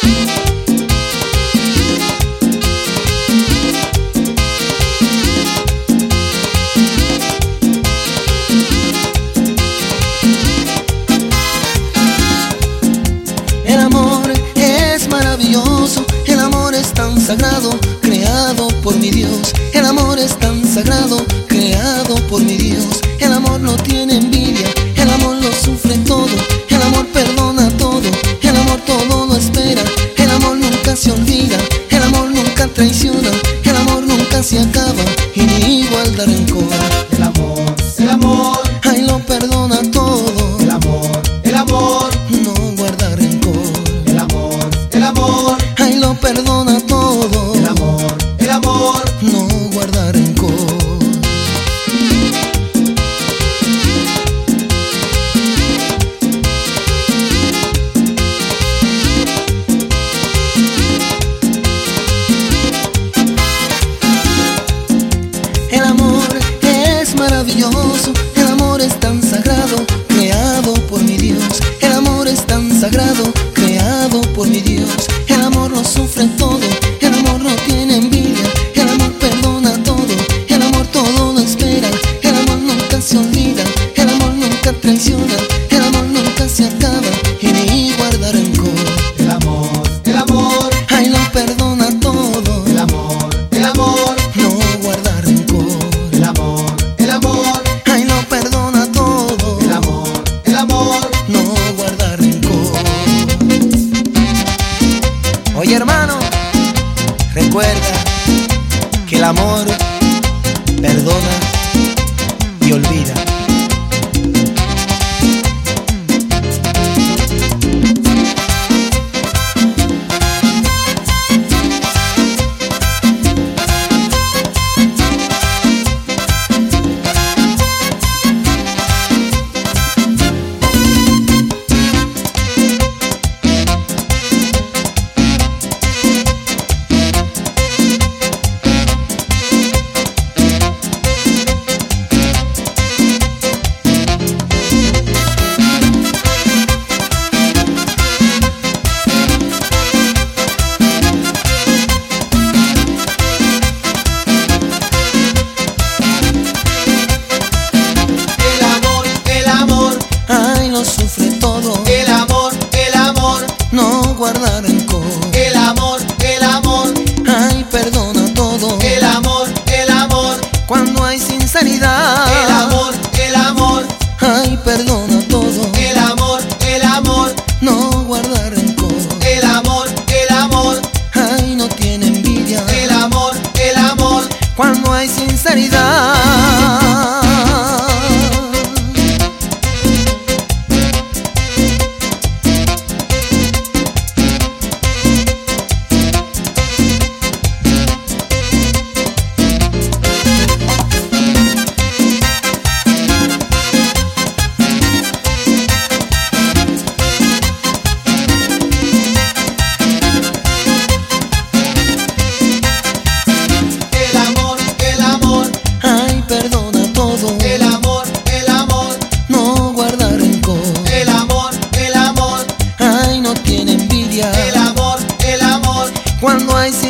El amor es maravilloso, el amor es tan sagrado, creado por mi Dios. El amor es tan sagrado, creado por mi Dios. El amor no tiene envidia, el amor lo sufre todo, el amor perdona todo, el amor todo lo espera, el amor nunca se olvida, el amor nunca traiciona, el amor nunca se acaba y ni igual da rencor. El amor, Ay, lo perdona todo, el amor, no guarda rencor. el amor, Ay, lo perdona todo, el amor, no guarda rencor. El amor es maravilloso, el amor es tan sagrado, creado por mi Dios. El amor es tan sagrado, creado por mi Dios. El amor lo sufre todo, el amor no tiene envidia, el amor perdona todo, el amor todo lo espera, el amor nunca se olvida, el amor nunca traiciona, el amor nunca se acaba y ni guarda rencor. el amor, Ay, lo perdona todo, el amor, no guarda rencor. el amor, Ay, lo perdona todo, el amor, no guarda rencor. Oye, hermano, recuerda que el amor perdona y olvida. Ay, lo sufre todo, el amor, no guarda rencor. el amor, Ay, perdona todo, el amor, cuando hay sinceridad. el amor, Ay, perdona todo, el amor, no guarda rencor. el amor, Ay, no tiene envidia, el amor, cuando hay sinceridad. el amor, Ay, perdona todo, el amor, no guarda rencor. el amor, Ay, no tiene envidia, el amor, cuando hay